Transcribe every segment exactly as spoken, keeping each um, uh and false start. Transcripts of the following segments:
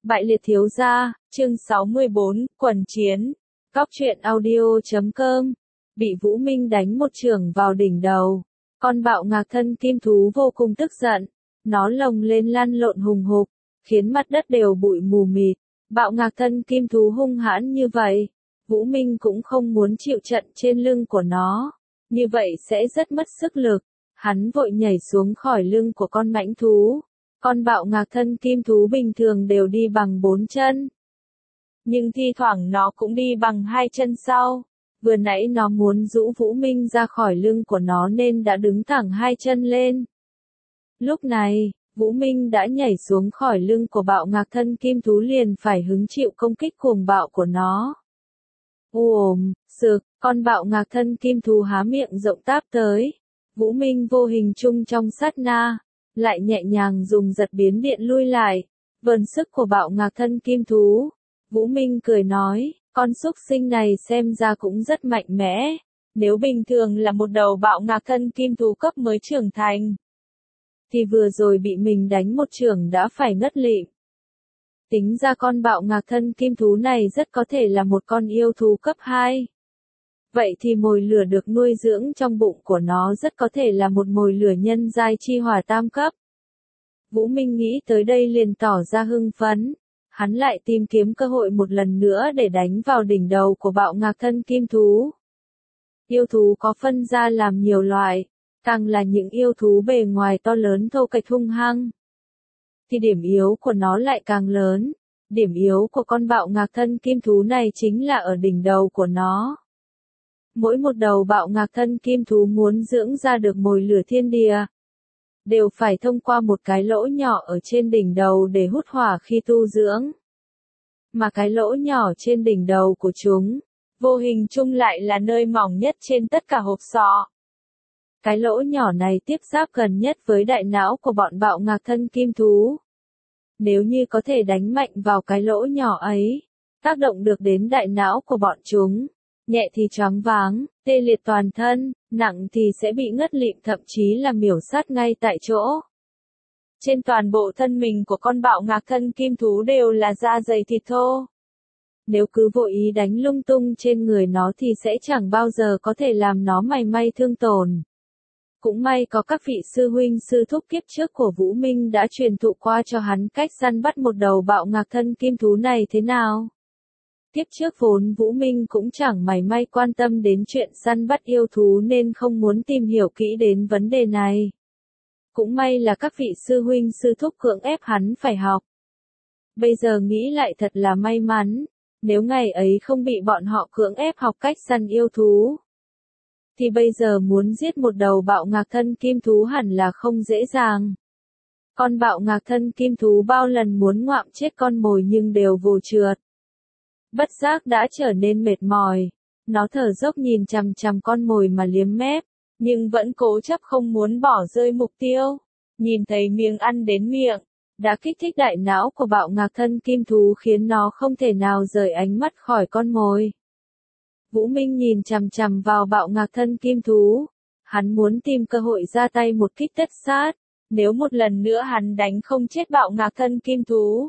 Bại liệt thiếu gia, chương sáu mươi bốn, quần chiến. Góc truyện audio chấm com. Bị Vũ Minh đánh một chưởng vào đỉnh đầu. Con bạo ngạc thân kim thú vô cùng tức giận. Nó lồng lên lăn lộn hùng hục, khiến mặt đất đều bụi mù mịt. Bạo ngạc thân kim thú hung hãn như vậy, Vũ Minh cũng không muốn chịu trận trên lưng của nó. Như vậy sẽ rất mất sức lực. Hắn vội nhảy xuống khỏi lưng của con mãnh thú. Con bạo ngạc thân kim thú bình thường đều đi bằng bốn chân. Nhưng thi thoảng nó cũng đi bằng hai chân sau. Vừa nãy nó muốn rũ Vũ Minh ra khỏi lưng của nó nên đã đứng thẳng hai chân lên. Lúc này, Vũ Minh đã nhảy xuống khỏi lưng của bạo ngạc thân kim thú liền phải hứng chịu công kích cuồng bạo của nó. Ùm, sực, con bạo ngạc thân kim thú há miệng rộng táp tới. Vũ Minh vô hình chung trong sát na, lại nhẹ nhàng dùng giật biến điện lui lại. Vờn sức của bạo ngạc thân kim thú. Vũ Minh cười nói, con súc sinh này xem ra cũng rất mạnh mẽ. Nếu bình thường là một đầu bạo ngạc thân kim thú cấp mới trưởng thành, thì vừa rồi bị mình đánh một chưởng đã phải ngất lịm. Tính ra con bạo ngạc thân kim thú này rất có thể là một con yêu thú cấp hai. Vậy thì mồi lửa được nuôi dưỡng trong bụng của nó rất có thể là một mồi lửa nhân giai chi hỏa tam cấp. Vũ Minh nghĩ tới đây liền tỏ ra hưng phấn. Hắn lại tìm kiếm cơ hội một lần nữa để đánh vào đỉnh đầu của bạo ngạc thân kim thú. Yêu thú có phân ra làm nhiều loại, càng là những yêu thú bề ngoài to lớn thô kệch hung hăng, thì điểm yếu của nó lại càng lớn. Điểm yếu của con bạo ngạc thân kim thú này chính là ở đỉnh đầu của nó. Mỗi một đầu bạo ngạc thân kim thú muốn dưỡng ra được mồi lửa thiên địa, đều phải thông qua một cái lỗ nhỏ ở trên đỉnh đầu để hút hỏa khi tu dưỡng. Mà cái lỗ nhỏ trên đỉnh đầu của chúng, vô hình chung lại là nơi mỏng nhất trên tất cả hộp sọ. Cái lỗ nhỏ này tiếp giáp gần nhất với đại não của bọn bạo ngạc thân kim thú. Nếu như có thể đánh mạnh vào cái lỗ nhỏ ấy, tác động được đến đại não của bọn chúng, nhẹ thì choáng váng, tê liệt toàn thân, nặng thì sẽ bị ngất lịm thậm chí là miểu sát ngay tại chỗ. Trên toàn bộ thân mình của con bạo ngạc thân kim thú đều là da dày thịt thô. Nếu cứ vội ý đánh lung tung trên người nó thì sẽ chẳng bao giờ có thể làm nó mảy may thương tổn. Cũng may có các vị sư huynh sư thúc kiếp trước của Vũ Minh đã truyền thụ qua cho hắn cách săn bắt một đầu bạo ngạc thân kim thú này thế nào. Tiếp trước vốn Vũ Minh cũng chẳng mảy may quan tâm đến chuyện săn bắt yêu thú nên không muốn tìm hiểu kỹ đến vấn đề này. Cũng may là các vị sư huynh sư thúc cưỡng ép hắn phải học. Bây giờ nghĩ lại thật là may mắn, nếu ngày ấy không bị bọn họ cưỡng ép học cách săn yêu thú, thì bây giờ muốn giết một đầu bạo ngạc thân kim thú hẳn là không dễ dàng. Con bạo ngạc thân kim thú bao lần muốn ngoạm chết con mồi nhưng đều vồ trượt. Bất giác đã trở nên mệt mỏi. Nó thở dốc nhìn chằm chằm con mồi mà liếm mép, nhưng vẫn cố chấp không muốn bỏ rơi mục tiêu. Nhìn thấy miếng ăn đến miệng, đã kích thích đại não của bạo ngạc thân kim thú khiến nó không thể nào rời ánh mắt khỏi con mồi. Vũ Minh nhìn chằm chằm vào bạo ngạc thân kim thú. Hắn muốn tìm cơ hội ra tay một kích tất sát. Nếu một lần nữa hắn đánh không chết bạo ngạc thân kim thú,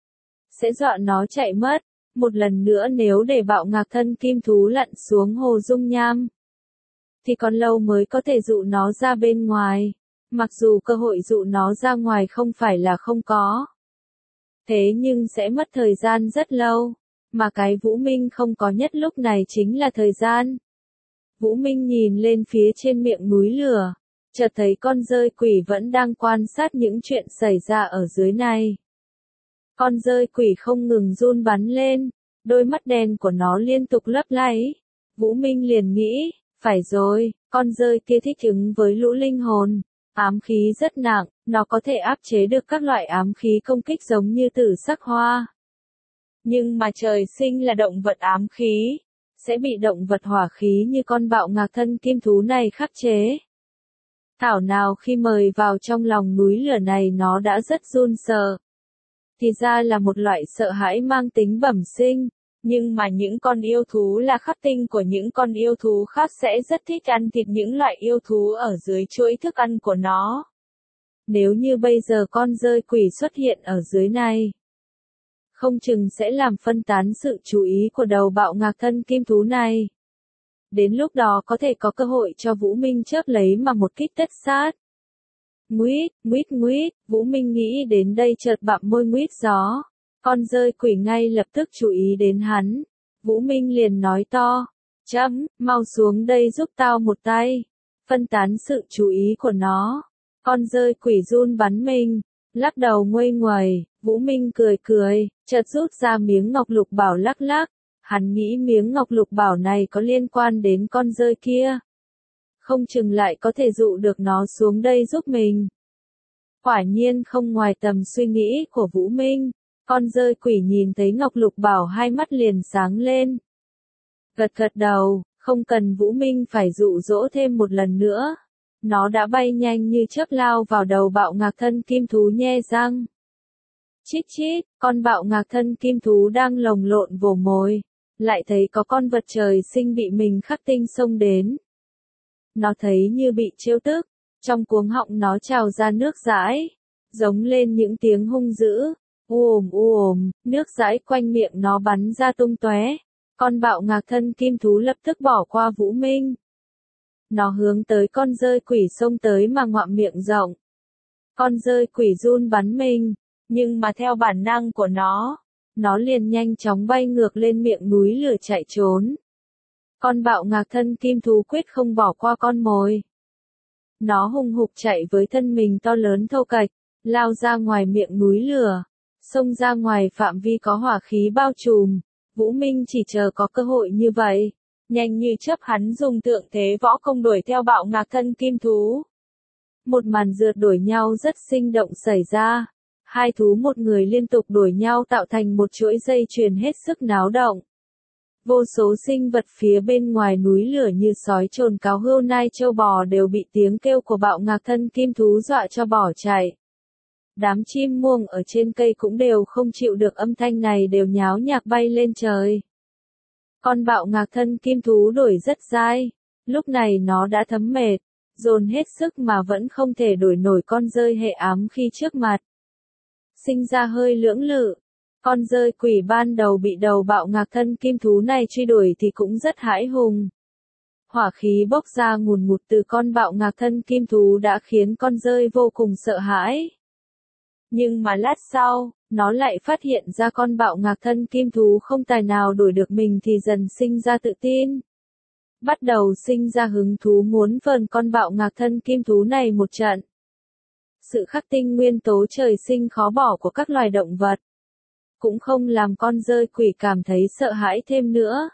sẽ dọa nó chạy mất. Một lần nữa nếu để bạo ngạc thân kim thú lặn xuống hồ dung nham, thì còn lâu mới có thể dụ nó ra bên ngoài. Mặc dù cơ hội dụ nó ra ngoài không phải là không có, thế nhưng sẽ mất thời gian rất lâu. Mà cái Vũ Minh không có nhất lúc này chính là thời gian. Vũ Minh nhìn lên phía trên miệng núi lửa, chợt thấy con dơi quỷ vẫn đang quan sát những chuyện xảy ra ở dưới này. Con dơi quỷ không ngừng run bắn lên, đôi mắt đen của nó liên tục lấp láy. Vũ Minh liền nghĩ, phải rồi, con dơi kia thích ứng với lũ linh hồn, ám khí rất nặng, nó có thể áp chế được các loại ám khí công kích giống như tử sắc hoa. Nhưng mà trời sinh là động vật ám khí, sẽ bị động vật hỏa khí như con bạo ngạc thân kim thú này khắc chế. Thảo nào khi mời vào trong lòng núi lửa này nó đã rất run sợ. Thì ra là một loại sợ hãi mang tính bẩm sinh, nhưng mà những con yêu thú là khắc tinh của những con yêu thú khác sẽ rất thích ăn thịt những loại yêu thú ở dưới chuỗi thức ăn của nó. Nếu như bây giờ con dơi quỷ xuất hiện ở dưới này, không chừng sẽ làm phân tán sự chú ý của đầu bạo ngạc thân kim thú này. Đến lúc đó có thể có cơ hội cho Vũ Minh chớp lấy mà một kích tất sát. Nguýt, nguýt nguýt, Vũ Minh nghĩ đến đây chợt bặm môi nguýt gió. Con dơi quỷ ngay lập tức chú ý đến hắn. Vũ Minh liền nói to, chấm, mau xuống đây giúp tao một tay. Phân tán sự chú ý của nó. Con dơi quỷ run bắn mình, lắc đầu nguây nguầy. Vũ Minh cười cười, chợt rút ra miếng ngọc lục bảo lắc lắc. Hắn nghĩ miếng ngọc lục bảo này có liên quan đến con dơi kia. Không chừng lại có thể dụ được nó xuống đây giúp mình. Quả nhiên không ngoài tầm suy nghĩ của Vũ Minh. Con dơi quỷ nhìn thấy ngọc lục bảo hai mắt liền sáng lên. Gật gật đầu, không cần Vũ Minh phải dụ dỗ thêm một lần nữa. Nó đã bay nhanh như chớp lao vào đầu bạo ngạc thân kim thú nhe răng. Chít chít, con bạo ngạc thân kim thú đang lồng lộn vồ mồi. Lại thấy có con vật trời sinh bị mình khắc tinh xông đến. Nó thấy như bị trêu tức, trong cuống họng nó trào ra nước dãi, giống lên những tiếng hung dữ, u ồm u ồm, nước dãi quanh miệng nó bắn ra tung tóe. Con bạo ngạc thân kim thú lập tức bỏ qua Vũ Minh. Nó hướng tới con dơi quỷ xông tới mà ngoạm miệng rộng. Con dơi quỷ run bắn mình, nhưng mà theo bản năng của nó, nó liền nhanh chóng bay ngược lên miệng núi lửa chạy trốn. Con bạo ngạc thân kim thú quyết không bỏ qua con mồi. Nó hùng hục chạy với thân mình to lớn thô kệch, lao ra ngoài miệng núi lửa, xông ra ngoài phạm vi có hỏa khí bao trùm. Vũ Minh chỉ chờ có cơ hội như vậy, nhanh như chớp hắn dùng tượng thế võ công đuổi theo bạo ngạc thân kim thú. Một màn rượt đuổi nhau rất sinh động xảy ra. Hai thú một người liên tục đuổi nhau tạo thành một chuỗi dây chuyền hết sức náo động. Vô số sinh vật phía bên ngoài núi lửa như sói trồn cáo hươu nai trâu bò đều bị tiếng kêu của bạo ngạc thân kim thú dọa cho bỏ chạy. Đám chim muông ở trên cây cũng đều không chịu được âm thanh này đều nháo nhác bay lên trời. Con bạo ngạc thân kim thú đuổi rất dai, lúc này nó đã thấm mệt, dồn hết sức mà vẫn không thể đuổi nổi con dơi hệ ám khi trước mặt. Sinh ra hơi lưỡng lự. Con dơi quỷ ban đầu bị đầu bạo ngạc thân kim thú này truy đuổi thì cũng rất hãi hùng. Hỏa khí bốc ra ngùn ngụt từ con bạo ngạc thân kim thú đã khiến con dơi vô cùng sợ hãi. Nhưng mà lát sau, nó lại phát hiện ra con bạo ngạc thân kim thú không tài nào đuổi được mình thì dần sinh ra tự tin. Bắt đầu sinh ra hứng thú muốn vờn con bạo ngạc thân kim thú này một trận. Sự khắc tinh nguyên tố trời sinh khó bỏ của các loài động vật cũng không làm con dơi quỷ cảm thấy sợ hãi thêm nữa.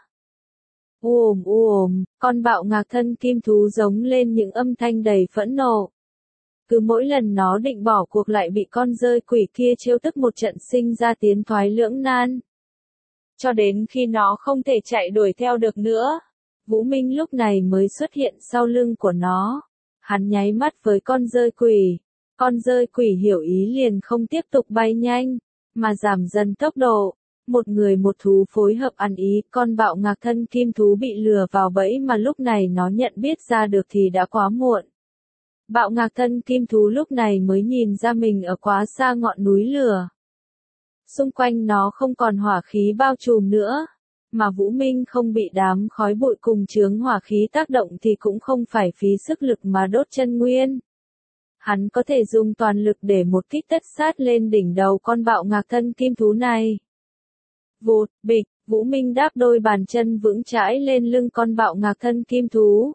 U ồm u ồm, con bạo ngạc thân kim thú giống lên những âm thanh đầy phẫn nộ. Cứ mỗi lần nó định bỏ cuộc lại bị con dơi quỷ kia trêu tức một trận sinh ra tiến thoái lưỡng nan. Cho đến khi nó không thể chạy đuổi theo được nữa, Vũ Minh lúc này mới xuất hiện sau lưng của nó. Hắn nháy mắt với con dơi quỷ. Con dơi quỷ hiểu ý liền không tiếp tục bay nhanh, mà giảm dần tốc độ. Một người một thú phối hợp ăn ý, con bạo ngạc thân kim thú bị lừa vào bẫy mà lúc này nó nhận biết ra được thì đã quá muộn. Bạo ngạc thân kim thú lúc này mới nhìn ra mình ở quá xa ngọn núi lửa. Xung quanh nó không còn hỏa khí bao trùm nữa, mà Vũ Minh không bị đám khói bụi cùng chướng hỏa khí tác động thì cũng không phải phí sức lực mà đốt chân nguyên. Hắn có thể dùng toàn lực để một kích tất sát lên đỉnh đầu con bạo ngạc thân kim thú này. Vụt, bịch, Vũ Minh đáp đôi bàn chân vững chãi lên lưng con bạo ngạc thân kim thú.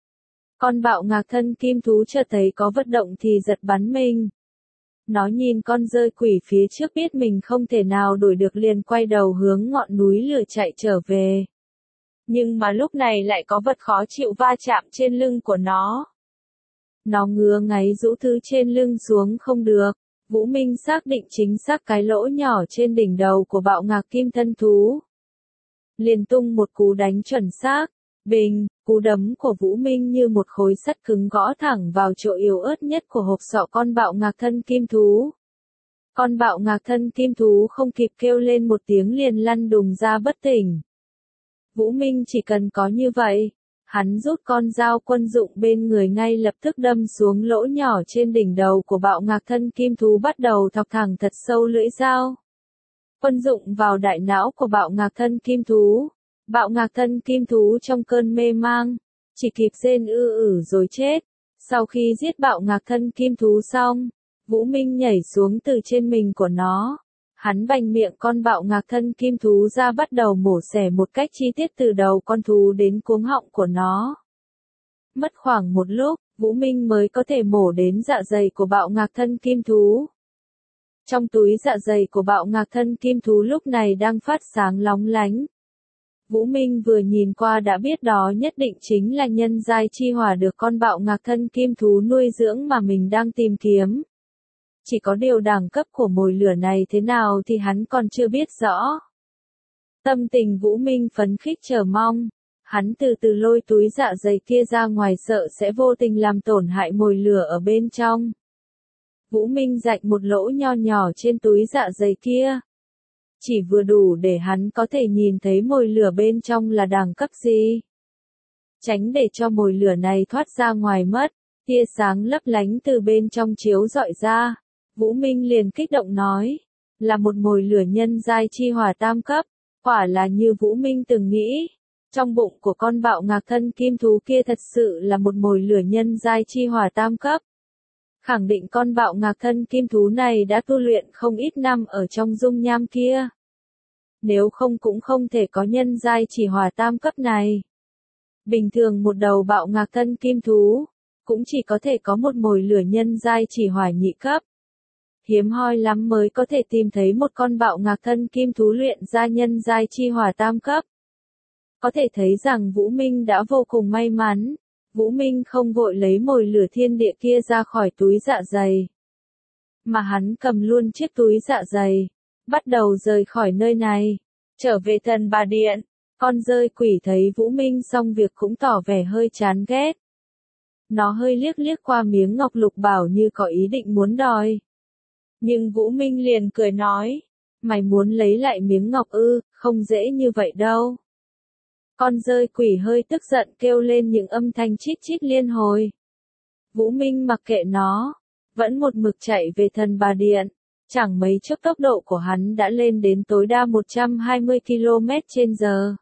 Con bạo ngạc thân kim thú chợt thấy có vật động thì giật bắn mình. Nó nhìn con dơi quỷ phía trước biết mình không thể nào đuổi được liền quay đầu hướng ngọn núi lửa chạy trở về. Nhưng mà lúc này lại có vật khó chịu va chạm trên lưng của nó. Nó ngứa ngáy rũ thứ trên lưng xuống không được. Vũ Minh xác định chính xác cái lỗ nhỏ trên đỉnh đầu của bạo ngạc kim thân thú. Liền tung một cú đánh chuẩn xác. Bình, cú đấm của Vũ Minh như một khối sắt cứng gõ thẳng vào chỗ yếu ớt nhất của hộp sọ con bạo ngạc thân kim thú. Con bạo ngạc thân kim thú không kịp kêu lên một tiếng liền lăn đùng ra bất tỉnh. Vũ Minh chỉ cần có như vậy. Hắn rút con dao quân dụng bên người ngay lập tức đâm xuống lỗ nhỏ trên đỉnh đầu của bạo ngạc thân kim thú bắt đầu thọc thẳng thật sâu lưỡi dao. Quân dụng vào đại não của bạo ngạc thân kim thú. Bạo ngạc thân kim thú trong cơn mê mang, chỉ kịp rên ư ử rồi chết. Sau khi giết bạo ngạc thân kim thú xong, Vũ Minh nhảy xuống từ trên mình của nó. Hắn bành miệng con bạo ngạc thân kim thú ra bắt đầu mổ xẻ một cách chi tiết từ đầu con thú đến cuống họng của nó. Mất khoảng một lúc, Vũ Minh mới có thể mổ đến dạ dày của bạo ngạc thân kim thú. Trong túi dạ dày của bạo ngạc thân kim thú lúc này đang phát sáng lóng lánh. Vũ Minh vừa nhìn qua đã biết đó nhất định chính là nhân giai chi hỏa được con bạo ngạc thân kim thú nuôi dưỡng mà mình đang tìm kiếm. Chỉ có điều đẳng cấp của mồi lửa này thế nào thì hắn còn chưa biết rõ. Tâm tình Vũ Minh phấn khích chờ mong. Hắn từ từ lôi túi dạ dày kia ra ngoài sợ sẽ vô tình làm tổn hại mồi lửa ở bên trong. Vũ Minh rạch một lỗ nho nhỏ trên túi dạ dày kia. Chỉ vừa đủ để hắn có thể nhìn thấy mồi lửa bên trong là đẳng cấp gì. Tránh để cho mồi lửa này thoát ra ngoài mất, tia sáng lấp lánh từ bên trong chiếu rọi ra. Vũ Minh liền kích động nói, là một mồi lửa nhân giai chi hỏa tam cấp, quả là như Vũ Minh từng nghĩ. Trong bụng của con bạo ngạc thân kim thú kia thật sự là một mồi lửa nhân giai chi hỏa tam cấp. Khẳng định con bạo ngạc thân kim thú này đã tu luyện không ít năm ở trong dung nham kia. Nếu không cũng không thể có nhân giai chỉ hỏa tam cấp này. Bình thường một đầu bạo ngạc thân kim thú, cũng chỉ có thể có một mồi lửa nhân giai chỉ hỏa nhị cấp. Hiếm hoi lắm mới có thể tìm thấy một con bạo ngạc thân kim thú luyện ra nhân giai chi hỏa tam cấp. Có thể thấy rằng Vũ Minh đã vô cùng may mắn. Vũ Minh không vội lấy mồi lửa thiên địa kia ra khỏi túi dạ dày, mà hắn cầm luôn chiếc túi dạ dày, bắt đầu rời khỏi nơi này, trở về Thần Bà Điện. Con dơi quỷ thấy Vũ Minh xong việc cũng tỏ vẻ hơi chán ghét. Nó hơi liếc liếc qua miếng ngọc lục bảo như có ý định muốn đòi. Nhưng Vũ Minh liền cười nói, mày muốn lấy lại miếng ngọc ư, không dễ như vậy đâu. Con dơi quỷ hơi tức giận kêu lên những âm thanh chít chít liên hồi. Vũ Minh mặc kệ nó, vẫn một mực chạy về Thần Bà Điện. Chẳng mấy chốc tốc độ của hắn đã lên đến tối đa một trăm hai mươi ki lô mét trên giờ.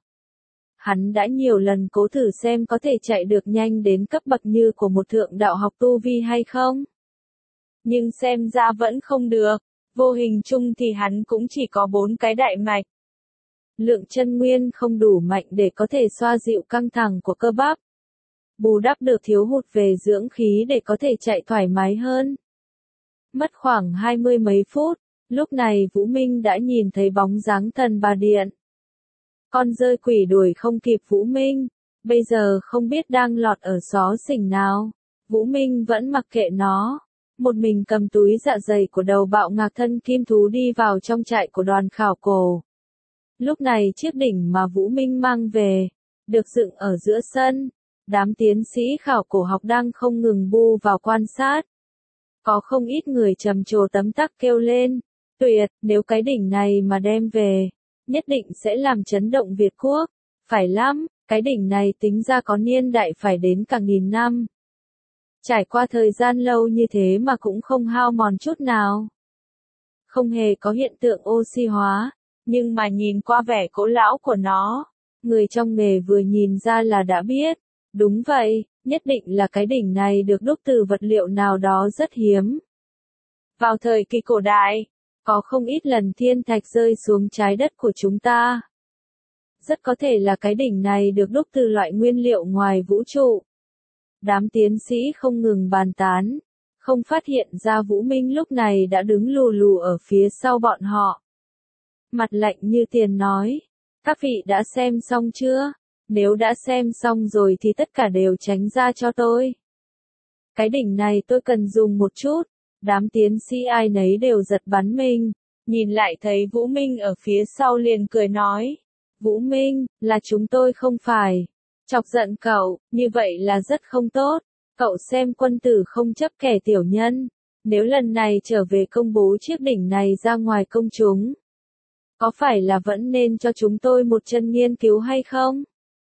Hắn đã nhiều lần cố thử xem có thể chạy được nhanh đến cấp bậc như của một thượng đạo học tu vi hay không. Nhưng xem ra vẫn không được, vô hình chung thì hắn cũng chỉ có bốn cái đại mạch. Lượng chân nguyên không đủ mạnh để có thể xoa dịu căng thẳng của cơ bắp. Bù đắp được thiếu hụt về dưỡng khí để có thể chạy thoải mái hơn. Mất khoảng hai mươi mấy phút, lúc này Vũ Minh đã nhìn thấy bóng dáng Thần Bà Điện. Con dơi quỷ đuổi không kịp Vũ Minh, bây giờ không biết đang lọt ở xó xỉnh nào. Vũ Minh vẫn mặc kệ nó, một mình cầm túi dạ dày của đầu bạo ngạc thân kim thú đi vào trong trại của đoàn khảo cổ. Lúc này chiếc đỉnh mà Vũ Minh mang về, được dựng ở giữa sân, đám tiến sĩ khảo cổ học đang không ngừng bu vào quan sát. Có không ít người trầm trồ tấm tắc kêu lên, tuyệt, nếu cái đỉnh này mà đem về, nhất định sẽ làm chấn động Việt quốc, phải lắm, cái đỉnh này tính ra có niên đại phải đến cả nghìn năm. Trải qua thời gian lâu như thế mà cũng không hao mòn chút nào. Không hề có hiện tượng oxy hóa, nhưng mà nhìn qua vẻ cổ lão của nó, người trong nghề vừa nhìn ra là đã biết, đúng vậy, nhất định là cái đỉnh này được đúc từ vật liệu nào đó rất hiếm. Vào thời kỳ cổ đại, có không ít lần thiên thạch rơi xuống trái đất của chúng ta. Rất có thể là cái đỉnh này được đúc từ loại nguyên liệu ngoài vũ trụ. Đám tiến sĩ không ngừng bàn tán, không phát hiện ra Vũ Minh lúc này đã đứng lù lù ở phía sau bọn họ. Mặt lạnh như tiền nói, các vị đã xem xong chưa? Nếu đã xem xong rồi thì tất cả đều tránh ra cho tôi. Cái đỉnh này tôi cần dùng một chút. Đám tiến sĩ ai nấy đều giật bắn mình, nhìn lại thấy Vũ Minh ở phía sau liền cười nói. Vũ Minh, là chúng tôi không phải. Chọc giận cậu, như vậy là rất không tốt. Cậu xem quân tử không chấp kẻ tiểu nhân. Nếu lần này trở về công bố chiếc đỉnh này ra ngoài công chúng, có phải là vẫn nên cho chúng tôi một chân nghiên cứu hay không?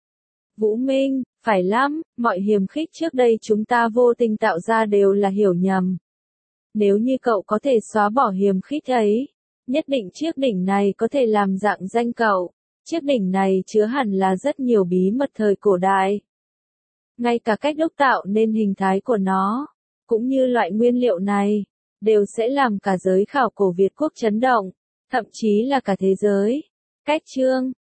Vũ Minh, phải lắm, mọi hiềm khích trước đây chúng ta vô tình tạo ra đều là hiểu nhầm. Nếu như cậu có thể xóa bỏ hiềm khích ấy, Nhất định chiếc đỉnh này có thể làm rạng danh cậu. Chiếc đỉnh này chứa hẳn là rất nhiều bí mật thời cổ đại. Ngay cả cách đúc tạo nên hình thái của nó, cũng như loại nguyên liệu này, đều sẽ làm cả giới khảo cổ Việt Quốc chấn động, thậm chí là cả thế giới. Cách chương